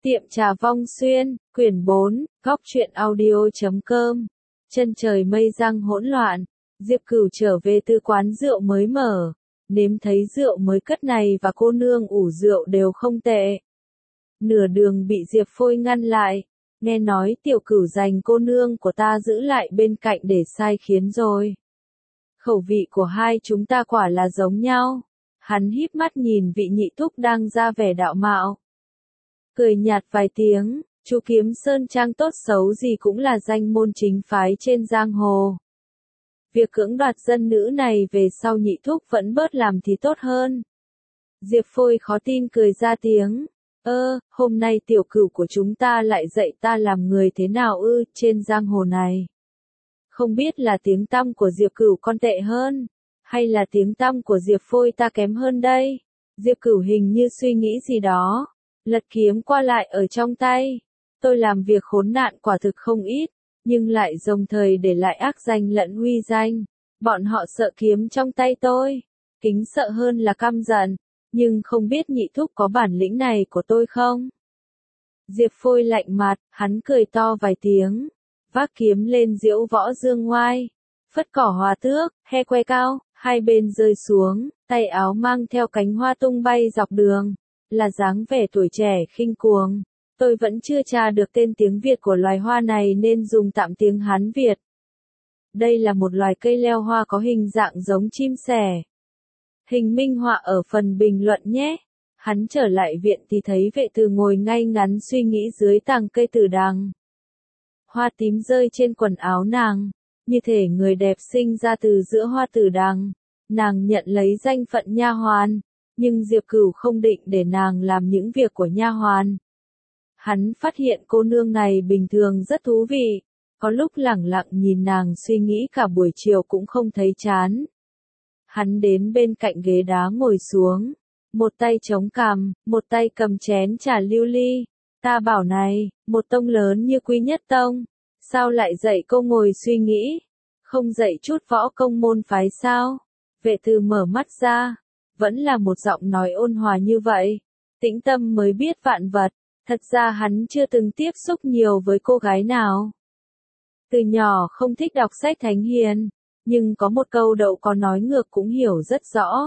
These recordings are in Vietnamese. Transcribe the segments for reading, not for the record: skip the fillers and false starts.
Tiệm trà Vong Xuyên, quyển 4, góc truyện audio.com. Chân trời mây giăng hỗn loạn, Diệp Cửu trở về từ quán rượu mới mở, nếm thấy rượu mới cất này và cô nương ủ rượu đều không tệ. Nửa đường bị Diệp Phôi ngăn lại, nghe nói Tiểu Cửu dành cô nương của ta giữ lại bên cạnh để sai khiến rồi. Khẩu vị của hai chúng ta quả là giống nhau. Hắn híp mắt nhìn vị nhị thúc đang ra vẻ đạo mạo. Cười nhạt vài tiếng, chú Kiếm Sơn Trang tốt xấu gì cũng là danh môn chính phái trên giang hồ. Việc cưỡng đoạt dân nữ này về sau nhị thúc vẫn bớt làm thì tốt hơn. Diệp Phôi khó tin cười ra tiếng. Hôm nay Tiểu Cửu của chúng ta lại dạy ta làm người thế nào trên giang hồ này. Không biết là tiếng tăm của Diệp Cửu con tệ hơn, hay là tiếng tăm của Diệp Phôi ta kém hơn đây? Diệp Cửu hình như suy nghĩ gì đó, lật kiếm qua lại ở trong tay. Tôi làm việc khốn nạn quả thực không ít, nhưng lại đồng thời để lại ác danh lẫn uy danh. Bọn họ sợ kiếm trong tay tôi, kính sợ hơn là căm giận, nhưng không biết nhị thúc có bản lĩnh này của tôi không? Diệp Phôi lạnh mặt, hắn cười to vài tiếng, vác kiếm lên diễu võ dương ngoai, phất cỏ hòa tước, he que cao, hai bên rơi xuống, tay áo mang theo cánh hoa tung bay dọc đường, là dáng vẻ tuổi trẻ khinh cuồng. Tôi vẫn chưa tra được tên tiếng Việt của loài hoa này nên dùng tạm tiếng Hán Việt. Đây là một loài cây leo hoa có hình dạng giống chim sẻ. Hình minh họa ở phần bình luận nhé. Hắn trở lại viện thì thấy vệ từ ngồi ngay ngắn suy nghĩ dưới tàng cây tử đằng. Hoa tím rơi trên quần áo nàng, như thể người đẹp sinh ra từ giữa hoa tử đằng. Nàng nhận lấy danh phận nha hoàn, nhưng Diệp Cửu không định để nàng làm những việc của nha hoàn. Hắn phát hiện cô nương này bình thường rất thú vị, có lúc lẳng lặng nhìn nàng suy nghĩ cả buổi chiều cũng không thấy chán. Hắn đến bên cạnh ghế đá ngồi xuống, một tay chống cằm, một tay cầm chén trà lưu ly. Ta bảo này, một tông lớn như Quý Nhất Tông, sao lại dạy cô ngồi suy nghĩ, không dạy chút võ công môn phái sao? Vệ từ mở mắt ra, vẫn là một giọng nói ôn hòa như vậy. Tĩnh tâm mới biết vạn vật, thật ra hắn chưa từng tiếp xúc nhiều với cô gái nào. Từ nhỏ không thích đọc sách thánh hiền, nhưng có một câu đậu có nói ngược cũng hiểu rất rõ.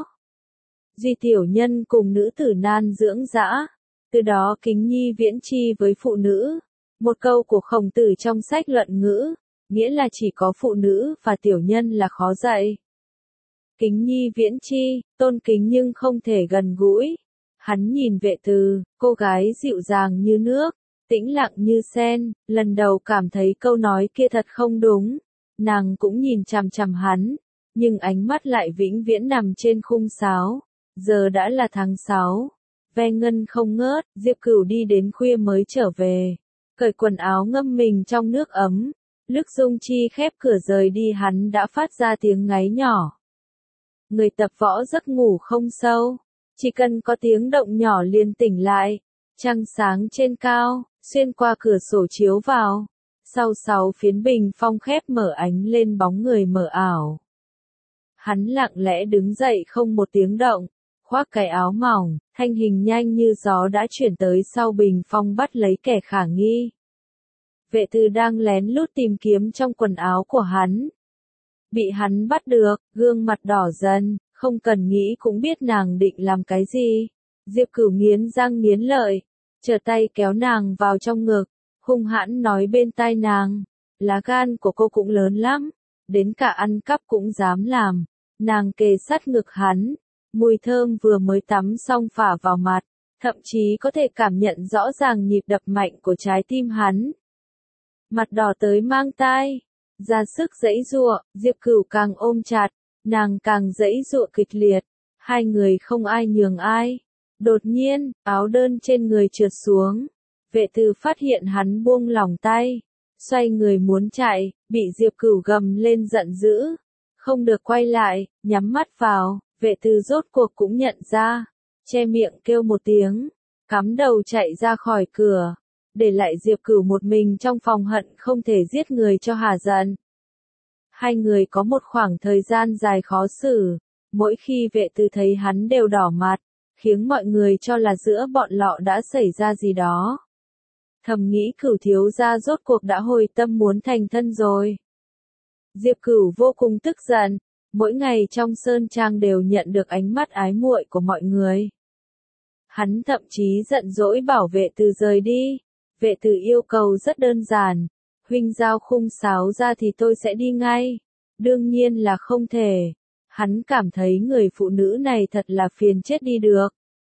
Duy tiểu nhân cùng nữ tử nan dưỡng dã, từ đó kính nhi viễn chi với phụ nữ. Một câu của Khổng Tử trong sách Luận Ngữ, nghĩa là chỉ có phụ nữ và tiểu nhân là khó dạy. Kính nhi viễn chi, tôn kính nhưng không thể gần gũi. Hắn nhìn vệ từ, cô gái dịu dàng như nước, tĩnh lặng như sen, lần đầu cảm thấy câu nói kia thật không đúng. Nàng cũng nhìn chằm chằm hắn, nhưng ánh mắt lại vĩnh viễn nằm trên khung sáo. Giờ đã là tháng 6, ve ngân không ngớt, Diệp Cửu đi đến khuya mới trở về, cởi quần áo ngâm mình trong nước ấm. Lúc Dung Chi khép cửa rời đi hắn đã phát ra tiếng ngáy nhỏ. Người tập võ giấc ngủ không sâu, chỉ cần có tiếng động nhỏ liền tỉnh lại. Trăng sáng trên cao, xuyên qua cửa sổ chiếu vào. Sau 6 phiến bình phong khép mở ánh lên bóng người mờ ảo. Hắn lặng lẽ đứng dậy không một tiếng động, khoác cái áo mỏng, thanh hình nhanh như gió đã chuyển tới sau bình phong bắt lấy kẻ khả nghi. Vệ từ đang lén lút tìm kiếm trong quần áo của hắn. Bị hắn bắt được, gương mặt đỏ dần, không cần nghĩ cũng biết nàng định làm cái gì. Diệp Cửu nghiến răng nghiến lợi, trở tay kéo nàng vào trong ngực, hung hãn nói bên tai nàng, lá gan của cô cũng lớn lắm, đến cả ăn cắp cũng dám làm. Nàng kề sát ngực hắn, mùi thơm vừa mới tắm xong phả vào mặt, thậm chí có thể cảm nhận rõ ràng nhịp đập mạnh của trái tim hắn. Mặt đỏ tới mang tai, ra sức giãy giụa, Diệp Cửu càng ôm chặt, nàng càng giãy giụa kịch liệt, hai người không ai nhường ai. Đột nhiên, áo đơn trên người trượt xuống, vệ từ phát hiện hắn buông lỏng tay, xoay người muốn chạy, bị Diệp Cửu gầm lên giận dữ, không được quay lại, nhắm mắt vào, vệ từ rốt cuộc cũng nhận ra, che miệng kêu một tiếng, cắm đầu chạy ra khỏi cửa, để lại Diệp Cửu một mình trong phòng hận không thể giết người cho hả giận. Hai người có một khoảng thời gian dài khó xử, mỗi khi vệ từ thấy hắn đều đỏ mặt, khiến mọi người cho là giữa bọn lọ đã xảy ra gì đó. Thầm nghĩ Cửu thiếu gia rốt cuộc đã hồi tâm muốn thành thân rồi. Diệp Cửu vô cùng tức giận, mỗi ngày trong sơn trang đều nhận được ánh mắt ái muội của mọi người. Hắn thậm chí giận dỗi bảo vệ từ rời đi. Vệ từ yêu cầu rất đơn giản, huynh giao khung sáo ra thì tôi sẽ đi ngay. Đương nhiên là không thể. Hắn cảm thấy người phụ nữ này thật là phiền chết đi được.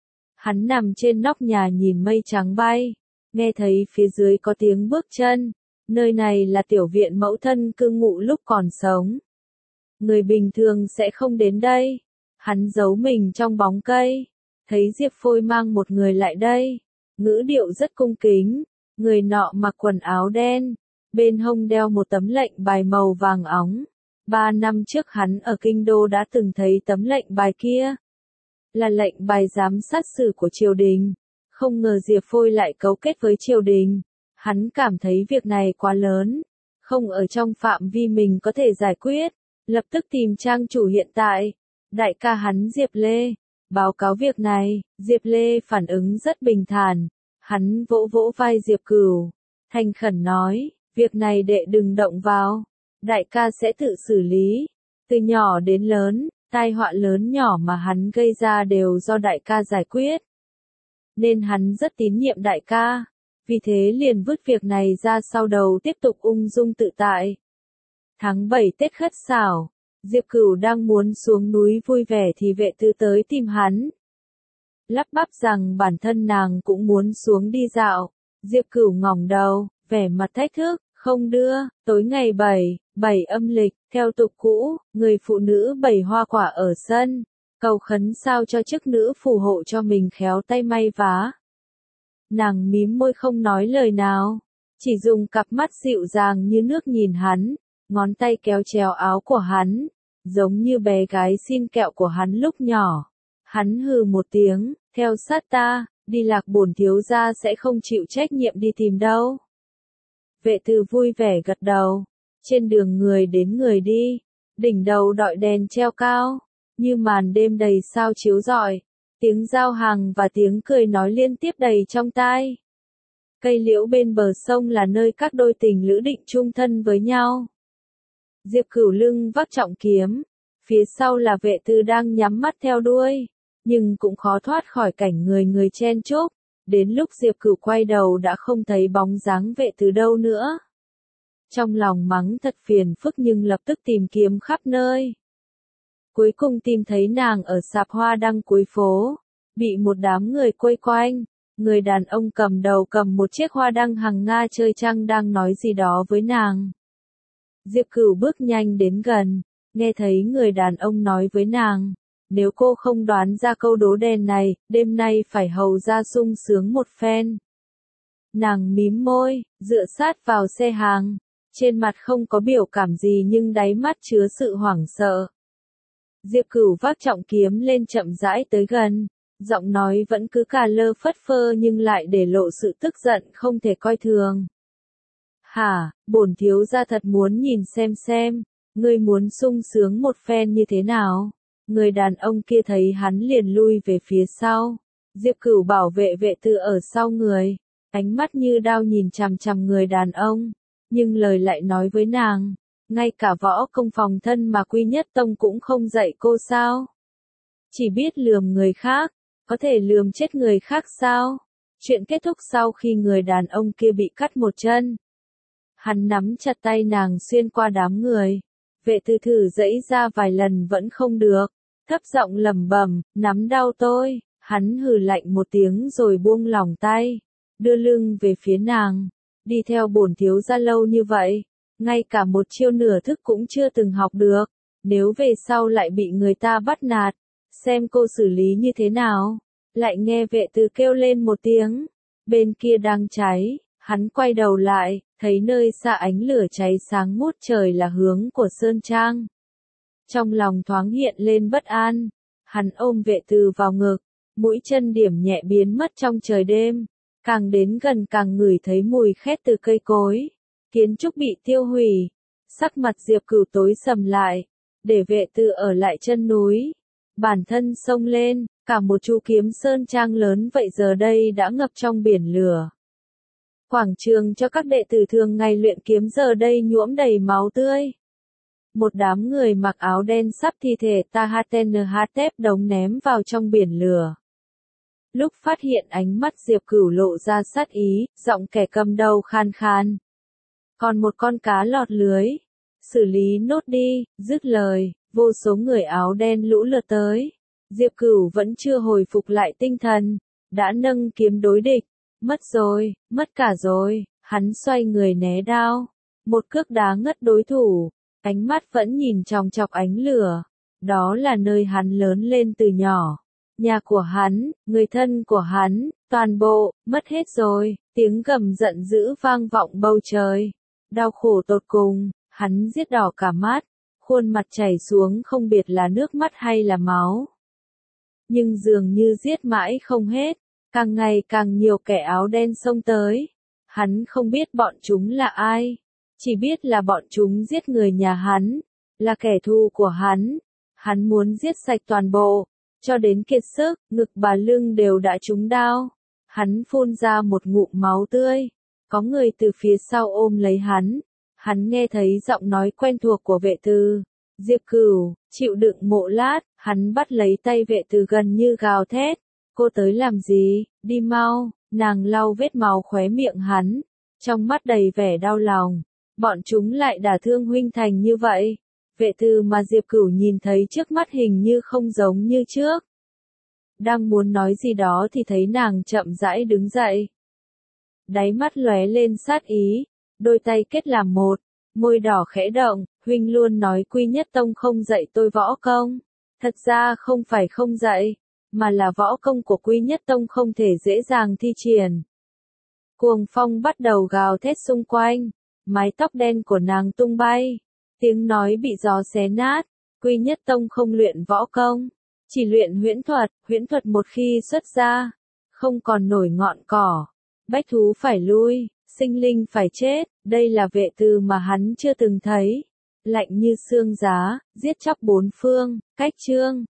Hắn nằm trên nóc nhà nhìn mây trắng bay, nghe thấy phía dưới có tiếng bước chân. Nơi này là tiểu viện mẫu thân cư ngụ lúc còn sống. Người bình thường sẽ không đến đây. Hắn giấu mình trong bóng cây, thấy Diệp Phôi mang một người lại đây. Ngữ điệu rất cung kính, người nọ mặc quần áo đen, bên hông đeo một tấm lệnh bài màu vàng óng. 3 năm trước hắn ở Kinh Đô đã từng thấy tấm lệnh bài kia. Là lệnh bài giám sát xử của triều đình. Không ngờ Diệp Phôi lại cấu kết với triều đình. Hắn cảm thấy việc này quá lớn, không ở trong phạm vi mình có thể giải quyết, lập tức tìm trang chủ hiện tại, đại ca hắn Diệp Lê, báo cáo việc này. Diệp Lê phản ứng rất bình thản, hắn vỗ vỗ vai Diệp Cửu, thành khẩn nói, việc này đệ đừng động vào, đại ca sẽ tự xử lý, từ nhỏ đến lớn, tai họa lớn nhỏ mà hắn gây ra đều do đại ca giải quyết, nên hắn rất tín nhiệm đại ca. Vì thế liền vứt việc này ra sau đầu tiếp tục ung dung tự tại. Tháng 7 Tết Khất Sảo, Diệp Cửu đang muốn xuống núi vui vẻ thì vệ tư tới tìm hắn. Lắp bắp rằng bản thân nàng cũng muốn xuống đi dạo. Diệp Cửu ngẩng đầu, vẻ mặt thách thức, không đưa. Tối ngày 7 âm lịch, theo tục cũ, người phụ nữ bày hoa quả ở sân, cầu khấn sao cho chức nữ phù hộ cho mình khéo tay may vá. Nàng mím môi không nói lời nào, chỉ dùng cặp mắt dịu dàng như nước nhìn hắn, ngón tay kéo chéo áo của hắn, giống như bé gái xin kẹo của hắn lúc nhỏ. Hắn hừ một tiếng, theo sát ta, đi Lạc bổn thiếu gia sẽ không chịu trách nhiệm đi tìm đâu. Vệ tư vui vẻ gật đầu, trên đường người đến người đi, đỉnh đầu đội đèn treo cao, như màn đêm đầy sao chiếu rọi. Tiếng giao hàng và tiếng cười nói liên tiếp đầy trong tai. Cây liễu bên bờ sông là nơi các đôi tình lữ định chung thân với nhau. Diệp Cửu lưng vác trọng kiếm, phía sau là vệ tư đang nhắm mắt theo đuôi, nhưng cũng khó thoát khỏi cảnh người người chen chúc. Đến lúc Diệp Cửu quay đầu đã không thấy bóng dáng vệ tư đâu nữa. Trong lòng mắng thật phiền phức nhưng lập tức tìm kiếm khắp nơi. Cuối cùng tìm thấy nàng ở sạp hoa đăng cuối phố, bị một đám người quây quanh, người đàn ông cầm đầu cầm một chiếc hoa đăng hằng nga chơi trăng đang nói gì đó với nàng. Diệp Cửu bước nhanh đến gần, nghe thấy người đàn ông nói với nàng, nếu cô không đoán ra câu đố đen này, đêm nay phải hầu ra sung sướng một phen. Nàng mím môi, dựa sát vào xe hàng, trên mặt không có biểu cảm gì nhưng đáy mắt chứa sự hoảng sợ. Diệp Cửu vác trọng kiếm lên chậm rãi tới gần, giọng nói vẫn cứ cà lơ phất phơ nhưng lại để lộ sự tức giận không thể coi thường. Hả, bổn thiếu gia thật muốn nhìn xem, ngươi muốn sung sướng một phen như thế nào? Người đàn ông kia thấy hắn liền lui về phía sau. Diệp Cửu bảo vệ vệ tư ở sau người, ánh mắt như đao nhìn chằm chằm người đàn ông, nhưng lời lại nói với nàng. Ngay cả võ công phòng thân mà Quy Nhất Tông cũng không dạy cô sao? Chỉ biết lườm người khác, có thể lườm chết người khác sao? Chuyện kết thúc sau khi người đàn ông kia bị cắt một chân. Hắn nắm chặt tay nàng xuyên qua đám người. Vệ tư thử giãy ra vài lần vẫn không được. Thấp giọng lẩm bẩm, nắm đau tôi. Hắn hừ lạnh một tiếng rồi buông lỏng tay, đưa lưng về phía nàng. Đi theo bổn thiếu gia lâu như vậy, ngay cả một chiêu nửa thức cũng chưa từng học được, nếu về sau lại bị người ta bắt nạt, xem cô xử lý như thế nào. Lại nghe vệ tư kêu lên một tiếng, bên kia đang cháy, hắn quay đầu lại, thấy nơi xa ánh lửa cháy sáng ngút trời là hướng của Sơn Trang. Trong lòng thoáng hiện lên bất an, hắn ôm vệ tư vào ngực, mũi chân điểm nhẹ biến mất trong trời đêm, càng đến gần càng ngửi thấy mùi khét từ cây cối. Kiến trúc bị tiêu hủy, sắc mặt Diệp Cửu tối sầm lại, để vệ tư ở lại chân núi, bản thân xông lên, cả một chu kiếm Sơn Trang lớn vậy giờ đây đã ngập trong biển lửa. Quảng trường cho các đệ tử thường ngày luyện kiếm giờ đây nhuốm đầy máu tươi. Một đám người mặc áo đen sắp thi thể Tahatnhatep đống ném vào trong biển lửa. Lúc phát hiện ánh mắt Diệp Cửu lộ ra sát ý, giọng kẻ cầm đầu khan khan. Còn một con cá lọt lưới. Xử lý nốt đi, dứt lời, vô số người áo đen lũ lượt tới. Diệp Cửu vẫn chưa hồi phục lại tinh thần, đã nâng kiếm đối địch. Mất rồi, mất cả rồi, hắn xoay người né đao. Một cước đá ngất đối thủ, ánh mắt vẫn nhìn chòng chọc ánh lửa. Đó là nơi hắn lớn lên từ nhỏ. Nhà của hắn, người thân của hắn, toàn bộ, mất hết rồi, tiếng gầm giận dữ vang vọng bầu trời. Đau khổ tột cùng, hắn giết đỏ cả mắt, khuôn mặt chảy xuống không biết là nước mắt hay là máu. Nhưng dường như giết mãi không hết, càng ngày càng nhiều kẻ áo đen xông tới. Hắn không biết bọn chúng là ai, chỉ biết là bọn chúng giết người nhà hắn, là kẻ thù của hắn. Hắn muốn giết sạch toàn bộ, cho đến kiệt sức, ngực và lưng đều đã trúng đao. Hắn phun ra một ngụm máu tươi, có người từ phía sau ôm lấy hắn. Hắn nghe thấy giọng nói quen thuộc của vệ tư. Diệp Cửu, chịu đựng một lát, hắn bắt lấy tay vệ tư gần như gào thét. Cô tới làm gì, đi mau, nàng lau vết máu khóe miệng hắn, trong mắt đầy vẻ đau lòng. Bọn chúng lại đả thương huynh thành như vậy. Vệ tư mà Diệp Cửu nhìn thấy trước mắt hình như không giống như trước. Đang muốn nói gì đó thì thấy nàng chậm rãi đứng dậy. Đáy mắt lóe lên sát ý, đôi tay kết làm một, môi đỏ khẽ động, huynh luôn nói Quy Nhất Tông không dạy tôi võ công. Thật ra không phải không dạy, mà là võ công của Quy Nhất Tông không thể dễ dàng thi triển. Cuồng phong bắt đầu gào thét xung quanh, mái tóc đen của nàng tung bay, tiếng nói bị gió xé nát. Quy Nhất Tông không luyện võ công, chỉ luyện huyễn thuật một khi xuất ra, không còn nổi ngọn cỏ. Bách thú phải lui, sinh linh phải chết, đây là vệ tư mà hắn chưa từng thấy. Lạnh như xương giá, giết chóc bốn phương, cách chương.